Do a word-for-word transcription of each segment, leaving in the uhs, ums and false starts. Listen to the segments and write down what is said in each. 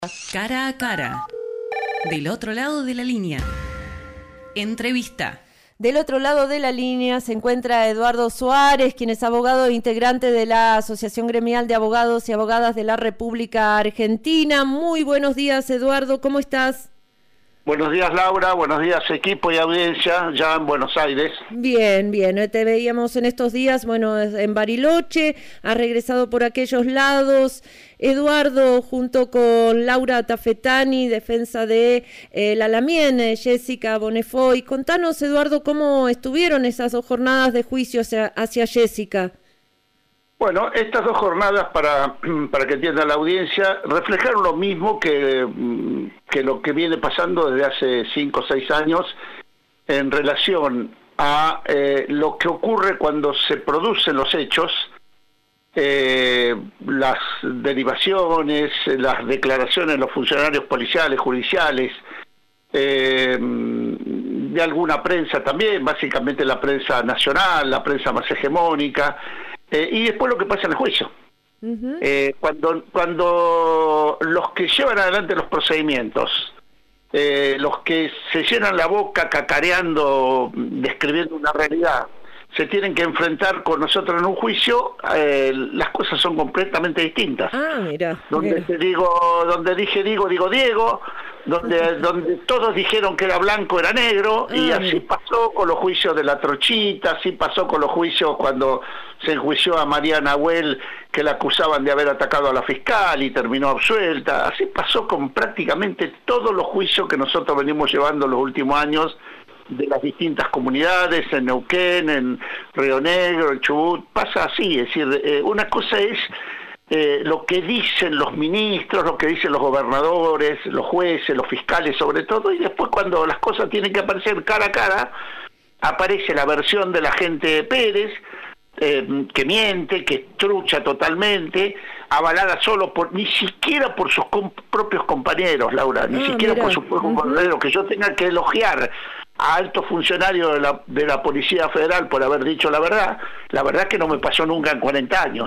Cara a cara. Del otro lado de la línea. Entrevista. Del otro lado de la línea se encuentra Eduardo Suárez, quien es abogado e integrante de la Asociación Gremial de Abogados y Abogadas de la República Argentina. Muy buenos días, Eduardo, ¿cómo estás? Buenos días, Laura, buenos días, equipo y audiencia, ya en Buenos Aires. Bien, bien, te veíamos en estos días, bueno, en Bariloche, has regresado por aquellos lados. Eduardo, junto con Laura Tafetani, defensa de eh, la Lamien, eh, Jessica Bonefoy. Contanos, Eduardo, cómo estuvieron esas dos jornadas de juicio hacia, hacia Jessica. Bueno, estas dos jornadas, para, para que entienda la audiencia, reflejaron lo mismo que, que lo que viene pasando desde hace cinco o seis años en relación a eh, lo que ocurre cuando se producen los hechos, eh, las derivaciones, las declaraciones de los funcionarios policiales, judiciales, eh, de alguna prensa también, básicamente la prensa nacional, la prensa más hegemónica, Eh, y después lo que pasa en el juicio. Uh-huh. eh, cuando, cuando los que llevan adelante los procedimientos, eh, los que se llenan la boca cacareando, describiendo una realidad, se tienen que enfrentar con nosotros en un juicio, eh, las cosas son completamente distintas. Ah, mira. Donde mira. te digo, donde dije digo, digo Diego, donde donde todos dijeron que era blanco era negro, ah, y así mira. pasó con los juicios de la Trochita, así pasó con los juicios cuando se enjuició a María Nahuel, que la acusaban de haber atacado a la fiscal y terminó absuelta. Así pasó con prácticamente todos los juicios que nosotros venimos llevando los últimos años de las distintas comunidades, en Neuquén, en Río Negro, en Chubut. Pasa así, es decir, eh, una cosa es eh, lo que dicen los ministros, lo que dicen los gobernadores, los jueces, los fiscales sobre todo, y después cuando las cosas tienen que aparecer cara a cara, aparece la versión de la gente Pérez, eh, que miente, que trucha totalmente, avalada solo por, ni siquiera por sus com- propios compañeros, Laura, ni ah, siquiera mira. por sus propios uh-huh. compañeros, que yo tenga que elogiar a altos funcionarios de la, de la Policía Federal por haber dicho la verdad. La verdad que no me pasó nunca en cuarenta años.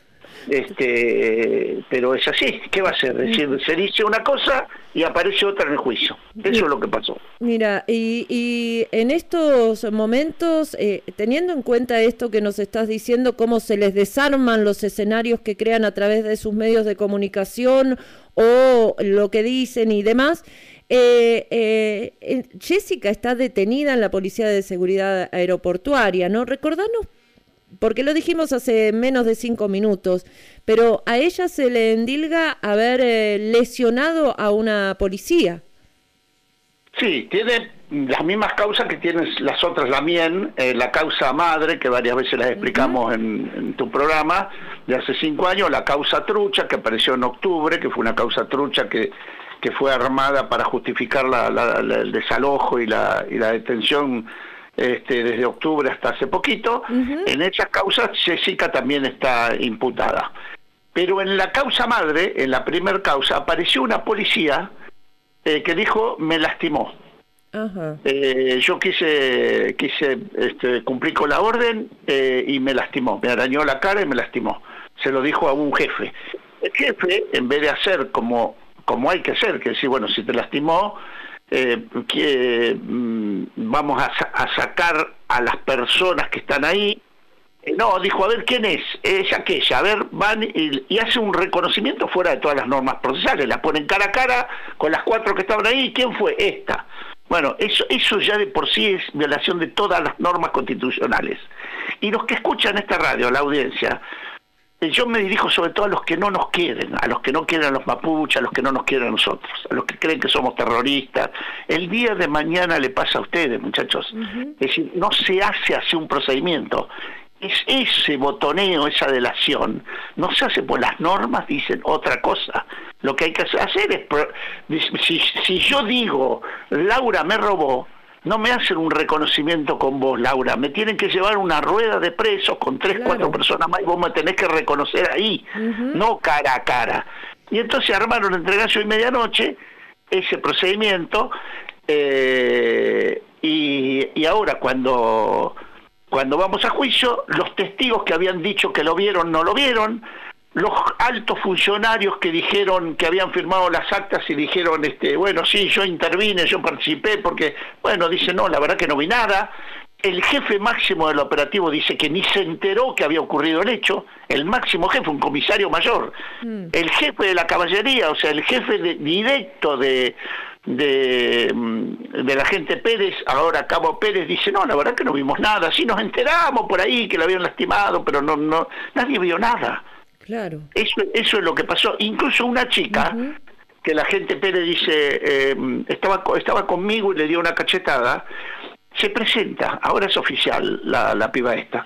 Este, pero es así, ¿qué va a ser? Es decir, se dice una cosa y aparece otra en el juicio. Eso es lo que pasó. Mira, y, y en estos momentos, eh, teniendo en cuenta esto que nos estás diciendo, cómo se les desarman los escenarios que crean a través de sus medios de comunicación o lo que dicen y demás, Eh, eh, Jessica está detenida en la Policía de Seguridad Aeroportuaria, ¿no? Recordanos, porque lo dijimos hace menos de cinco minutos, pero a ella se le endilga haber eh, lesionado a una policía. Sí, tiene las mismas causas que tienen las otras, la Lamien, eh, la causa madre, que varias veces las explicamos uh-huh. en, en tu programa, de hace cinco años, la causa trucha, que apareció en octubre, que fue una causa trucha que que fue armada para justificar la, la, la, el desalojo y la, y la detención este, desde octubre hasta hace poquito. Uh-huh. En esas causas Jessica también está imputada. Pero en la causa madre, en la primer causa, apareció una policía eh, que dijo, me lastimó. Uh-huh. Eh, yo quise quise este, cumplir con la orden eh, y me lastimó, me arañó la cara y me lastimó. Se lo dijo a un jefe. El jefe, en vez de hacer como... como hay que hacer, que decir, bueno, si te lastimó, eh, que mmm, vamos a, a sacar a las personas que están ahí. Eh, no, dijo, a ver, ¿quién es? Ella, aquella, a ver, van y, y hace un reconocimiento fuera de todas las normas procesales, la ponen cara a cara con las cuatro que estaban ahí, ¿quién fue? Esta. Bueno, eso, eso ya de por sí es violación de todas las normas constitucionales. Y los que escuchan esta radio, la audiencia, yo me dirijo sobre todo a los que no nos quieren, a los que no quieren a los mapuches, a los que no nos quieren a nosotros, a los que creen que somos terroristas. El día de mañana le pasa a ustedes, muchachos. Uh-huh. Es decir, no se hace así un procedimiento. Es ese botoneo, esa delación, no se hace por las normas, dicen otra cosa. Lo que hay que hacer es, si, si yo digo, Laura me robó, no me hacen un reconocimiento con vos, Laura, me tienen que llevar una rueda de presos con tres, claro. cuatro personas más y vos me tenés que reconocer ahí, uh-huh. no cara a cara. Y entonces armaron entre gallo y medianoche ese procedimiento eh, y, y ahora cuando, cuando vamos a juicio, los testigos que habían dicho que lo vieron, no lo vieron, los altos funcionarios que dijeron que habían firmado las actas y dijeron, este, bueno, sí, yo intervine, yo participé, porque, bueno, dice, no, la verdad que no vi nada. El jefe máximo del operativo dice que ni se enteró que había ocurrido el hecho, el máximo jefe, un comisario mayor, mm. el jefe de la caballería, o sea, el jefe de, directo de, de, de la agente Pérez, ahora Cabo Pérez, dice, no, la verdad que no vimos nada, sí nos enteramos por ahí que lo habían lastimado, pero no, no, nadie vio nada. Claro. Eso, eso es lo que pasó. Incluso una chica, uh-huh. que la agente Pérez dice, eh, estaba, estaba conmigo y le dio una cachetada, se presenta, ahora es oficial la, la piba esta,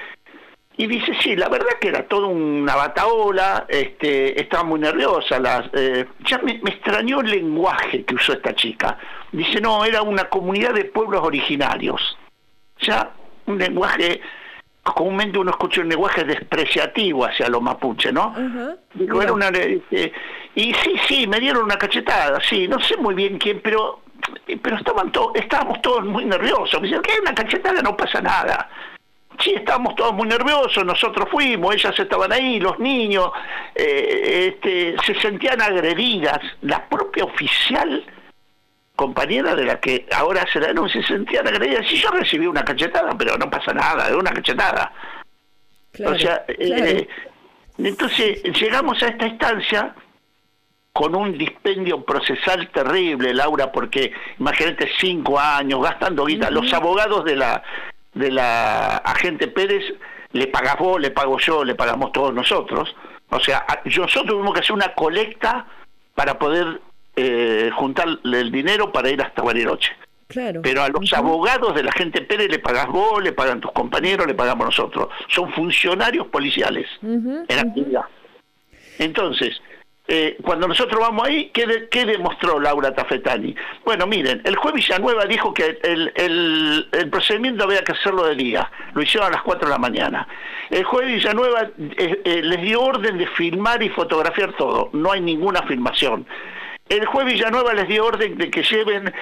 y dice, sí, la verdad que era toda una bataola, este, estaba muy nerviosa, las, eh, ya me, me extrañó el lenguaje que usó esta chica. Dice, no, era una comunidad de pueblos originarios, ya un lenguaje, comúnmente uno escucha un lenguaje despreciativo hacia los mapuches, ¿no? Uh-huh. Digo, era una, eh, y sí, sí, me dieron una cachetada, sí, no sé muy bien quién, pero pero estaban todos, estábamos todos muy nerviosos. Me dicen, ¿qué? Una cachetada, no pasa nada. Sí, estábamos todos muy nerviosos, nosotros fuimos, ellas estaban ahí, los niños, eh, este, se sentían agredidas. La propia oficial, compañera de la que ahora se la denuncia, se sentían agredidas. Sí, yo recibí una cachetada, pero no pasa nada, es una cachetada. Claro, o sea, claro. eh, entonces llegamos a esta instancia con un dispendio procesal terrible, Laura, porque imagínate cinco años gastando guita. Uh-huh. Los abogados de la de la agente Pérez, le pagas vos, le pago yo, le pagamos todos nosotros. O sea, nosotros tuvimos que hacer una colecta para poder eh, juntar el dinero para ir hasta Bariloche. Claro. Pero a los uh-huh. abogados de la agente Pérez le pagas vos, le pagan tus compañeros, le pagamos nosotros. Son funcionarios policiales uh-huh. en actividad. Uh-huh. Entonces, Eh, cuando nosotros vamos ahí, ¿qué, de, ¿qué demostró Laura Tafetani? Bueno, miren, el juez Villanueva dijo que el, el, el procedimiento había que hacerlo de día, lo hicieron a las cuatro de la mañana. El juez Villanueva eh, eh, les dio orden de filmar y fotografiar todo, no hay ninguna filmación. El juez Villanueva les dio orden de que lleven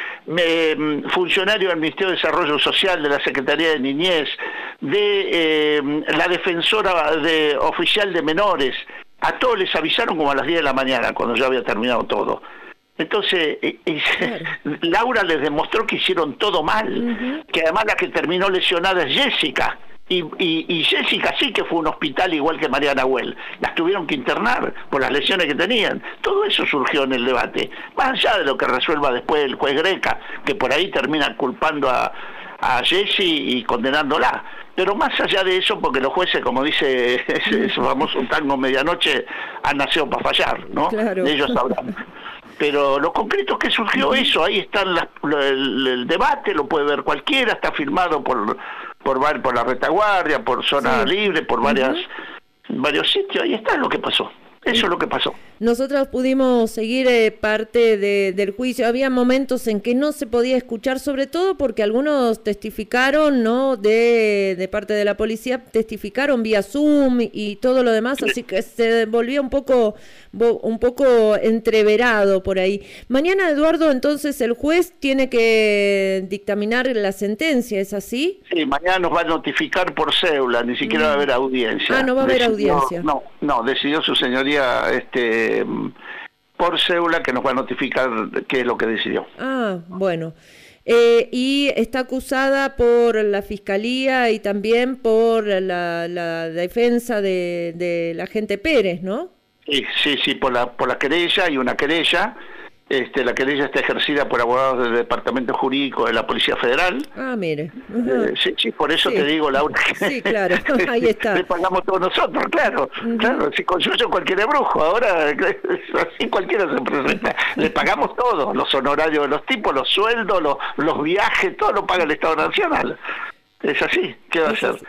eh, funcionarios del Ministerio de Desarrollo Social, de la Secretaría de Niñez, de eh, la defensora de, oficial de menores. A todos les avisaron como a las diez de la mañana, cuando ya había terminado todo. Entonces, eh, eh, claro. Laura les demostró que hicieron todo mal, uh-huh. que además la que terminó lesionada es Jessica, y, y, y Jessica sí que fue a un hospital igual que María Nahuel. Las tuvieron que internar por las lesiones que tenían. Todo eso surgió en el debate, más allá de lo que resuelva después el juez Greca, que por ahí termina culpando a, a Jessie y condenándola. Pero más allá de eso, porque los jueces, como dice ese, ese famoso tango Medianoche, han nacido para fallar, ¿no? Claro. Ellos sabrán. Pero lo concreto es que surgió eso, ahí está el, el, el debate, lo puede ver cualquiera, está firmado por por, por la retaguardia, por Zona sí. Libre, por varias uh-huh. varios sitios, ahí está lo que pasó. Eso es lo que pasó. Nosotros pudimos seguir eh, parte de, del juicio. Había momentos en que no se podía escuchar, sobre todo porque algunos testificaron, ¿no? De, de parte de la policía, testificaron vía Zoom y todo lo demás, así que se volvía un poco, un poco entreverado por ahí. Mañana, Eduardo, entonces el juez tiene que dictaminar la sentencia, ¿es así? Sí, mañana nos va a notificar por cédula, ni siquiera mm. va a haber audiencia. Ah, no va a haber decidió, audiencia. No, no, decidió su señoría este por cédula que nos va a notificar qué es lo que decidió. Ah, bueno. Eh, y está acusada por la Fiscalía y también por la, la defensa de, de la agente Pérez, ¿no? Sí, sí, sí, por la, por la querella y una querella. Este, la querella está ejercida por abogados del Departamento Jurídico de la Policía Federal. Ah, mire. Uh-huh. Eh, sí, sí, por eso sí. te digo, Laura, que sí, claro, ahí está. Le pagamos todos nosotros, claro. Uh-huh. Claro, si construyo cualquier brujo, ahora así cualquiera se presenta. Le pagamos todo, los honorarios de los tipos, los sueldos, los, los viajes, todo lo paga el Estado Nacional. Es así, ¿qué va a hacer?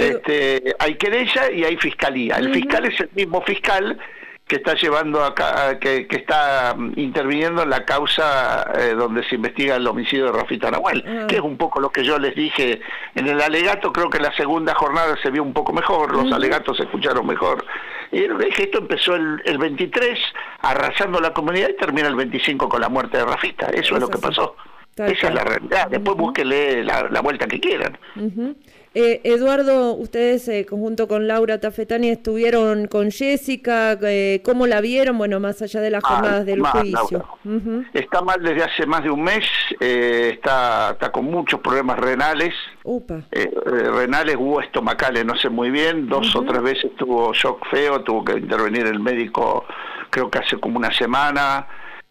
Este, hay querella y hay fiscalía. El uh-huh. fiscal es el mismo fiscal que está llevando acá, que, que está interviniendo en la causa eh, donde se investiga el homicidio de Rafita Nahuel, uh-huh. que es un poco lo que yo les dije en el alegato. Creo que la segunda jornada se vio un poco mejor, los uh-huh. alegatos se escucharon mejor. Y dije, esto empezó el, el veintitrés, arrasando la comunidad, y termina el veinticinco con la muerte de Rafita. Eso es, es lo que pasó. Tal Esa cual. es la realidad. Después Uh-huh. búsquenle la, la vuelta que quieran. Uh-huh. Eh, Eduardo, ustedes eh, junto con Laura Tafetani estuvieron con Jessica, eh, ¿cómo la vieron? Bueno, más allá de las Mal, jornadas del mal, juicio. Laura. Uh-huh. Está mal desde hace más de un mes, eh, está, está con muchos problemas renales, Upa. eh, eh, renales u estomacales, no sé muy bien, dos Uh-huh. o tres veces tuvo shock feo, tuvo que intervenir el médico creo que hace como una semana,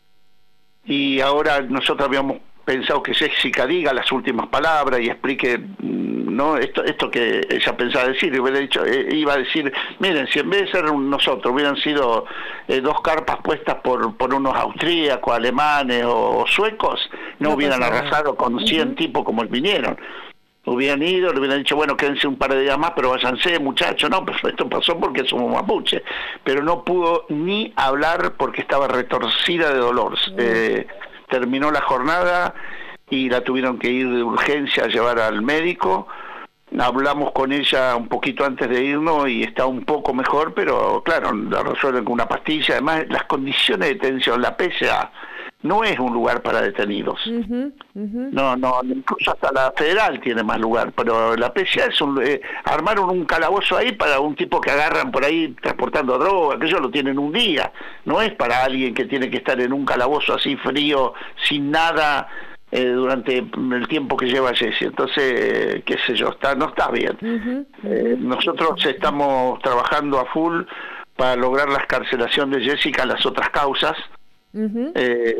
y ahora nosotros habíamos pensado que Jessica diga las últimas palabras y explique no esto esto que ella pensaba decir, y hubiera dicho, eh, iba a decir, miren, si en vez de ser un, nosotros hubieran sido eh, dos carpas puestas por por unos austríacos, alemanes o, o suecos, no, No hubieran pasa nada. arrasado con cien Ujú. tipos como vinieron. Hubieran ido, le hubieran dicho, bueno, quédense un par de días más, pero váyanse, muchachos. No, pues esto pasó porque somos mapuche. Pero no pudo ni hablar porque estaba retorcida de dolor. Mm. Eh, terminó la jornada y la tuvieron que ir de urgencia a llevar al médico. Hablamos con ella un poquito antes de irnos y está un poco mejor, pero claro, la resuelven con una pastilla. Además, las condiciones de detención, la P S A no es un lugar para detenidos. Uh-huh. Uh-huh. No, no, incluso hasta la federal tiene más lugar, pero la P C A es un, eh, armaron un calabozo ahí para un tipo que agarran por ahí transportando droga, que ellos lo tienen un día, no es para alguien que tiene que estar en un calabozo así frío, sin nada, eh, durante el tiempo que lleva Jessy. Entonces, eh, qué sé yo, está, no está bien. Uh-huh. Eh, nosotros estamos trabajando a full para lograr la excarcelación de Jessica en las otras causas. Uh-huh.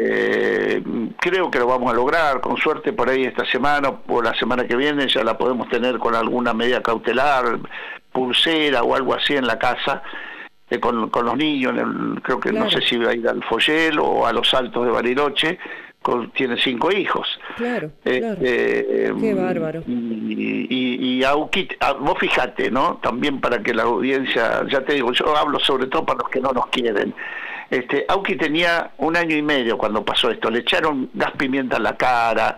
Eh, creo que lo vamos a lograr, con suerte por ahí esta semana o la semana que viene ya la podemos tener con alguna medida cautelar, pulsera o algo así en la casa, eh, con, con los niños, en el, creo que Claro. no sé si va a ir al Foyel o a los Altos de Bariloche, con, tiene cinco hijos. Claro, Eh, claro. eh, Qué bárbaro. Y, y, y Auki, a- vos fijate, ¿no? También para que la audiencia, ya te digo, yo hablo sobre todo para los que no nos quieren. Este, Auki tenía un año y medio cuando pasó esto, le echaron gas pimienta en la cara,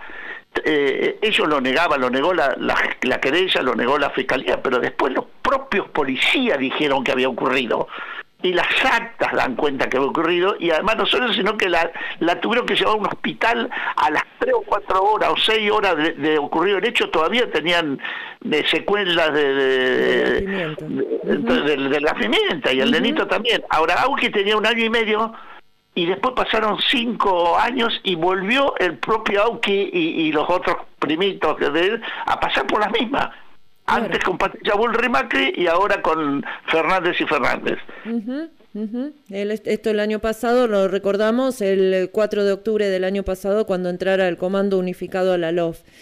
eh, ellos lo negaban, lo negó la, la, la querella, lo negó la fiscalía, pero después los propios policías dijeron que había ocurrido. Y las actas dan cuenta que había ocurrido, y además no solo, sino que la, la tuvieron que llevar a un hospital a las tres o cuatro horas o seis horas de, de ocurrido el hecho, todavía tenían de secuelas de, de, De la pimienta. de, Ujú. de- de la pimienta, y el Ujú. nenito también. Ahora, Auki tenía un año y medio, y después pasaron cinco años y volvió el propio Auki y, y los otros primitos de él a pasar por las mismas. Claro. Antes con Patricia Bullrich Macri y ahora con Fernández y Fernández. Uh-huh, uh-huh. El, esto el año pasado, lo recordamos, el cuatro de octubre del año pasado, cuando entrara el Comando Unificado a la L O F.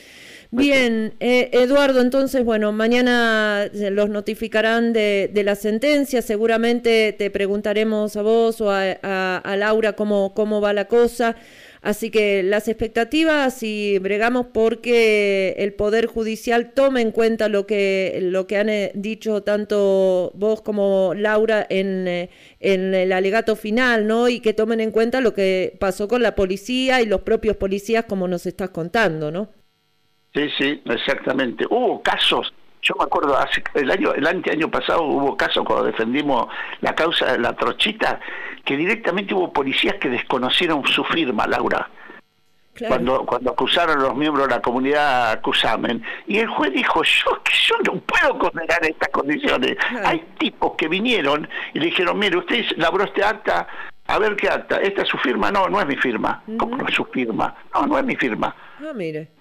Bien, eh, Eduardo, entonces, bueno, mañana los notificarán de, de la sentencia, seguramente te preguntaremos a vos o a, a, a Laura cómo, cómo va la cosa, así que las expectativas y bregamos porque el Poder Judicial tome en cuenta lo que, lo que han eh, dicho tanto vos como Laura en, eh, en el alegato final, ¿no? Y que tomen en cuenta lo que pasó con la policía y los propios policías, como nos estás contando, ¿no? Sí, sí, exactamente. Hubo casos, yo me acuerdo, hace el año el año pasado hubo casos cuando defendimos la causa de la Trochita, que directamente hubo policías que desconocieron su firma, Laura. Claro. Cuando cuando acusaron a los miembros de la comunidad Cusamen. Y el juez dijo, yo, yo no puedo condenar estas condiciones. Claro. Hay tipos que vinieron y le dijeron, mire, usted labró este acta, a ver qué acta, ¿esta es su firma? No, no es mi firma. Uh-huh. ¿Cómo no es su firma? No, no es mi firma. Ah, mire.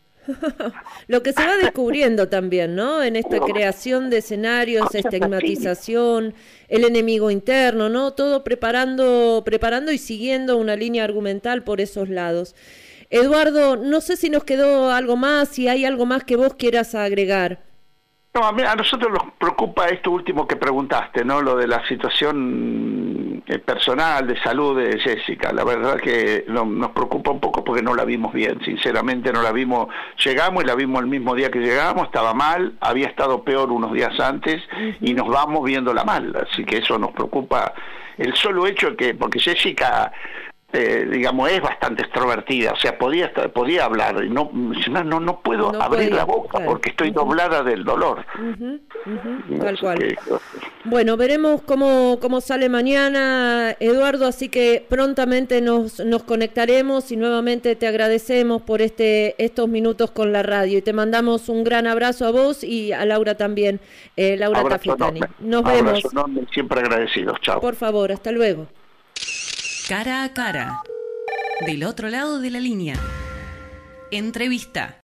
Lo que se va descubriendo también, ¿no? En esta creación de escenarios, estigmatización, el enemigo interno, ¿no? Todo preparando, preparando y siguiendo una línea argumental por esos lados. Eduardo, no sé si nos quedó algo más, si hay algo más que vos quieras agregar. No, a, mí, a nosotros nos preocupa esto último que preguntaste, ¿no? Lo de la situación eh, personal, de salud de Jessica. La verdad que no, nos preocupa un poco porque no la vimos bien, sinceramente no la vimos. Llegamos y la vimos el mismo día que llegamos, estaba mal, había estado peor unos días antes, uh-huh. y nos vamos viéndola mal, así que eso nos preocupa. El solo hecho que, porque Jessica eh, digamos, es bastante extrovertida, o sea, podía estar, podía hablar, y no, no, no, no puedo No abrir podía, la boca claro. porque estoy Ujú. doblada del dolor. Ujú, ujú, No tal sé cual. qué- Bueno, veremos cómo, cómo sale mañana, Eduardo, así que prontamente nos, nos conectaremos y nuevamente te agradecemos por este estos minutos con la radio y te mandamos un gran abrazo a vos y a Laura también, eh, Laura Abrazo Tafitani. enorme. Nos Abrazo vemos. enorme, siempre agradecidos. Chao. Por favor, hasta luego. Cara a cara. Del otro lado de la línea. Entrevista.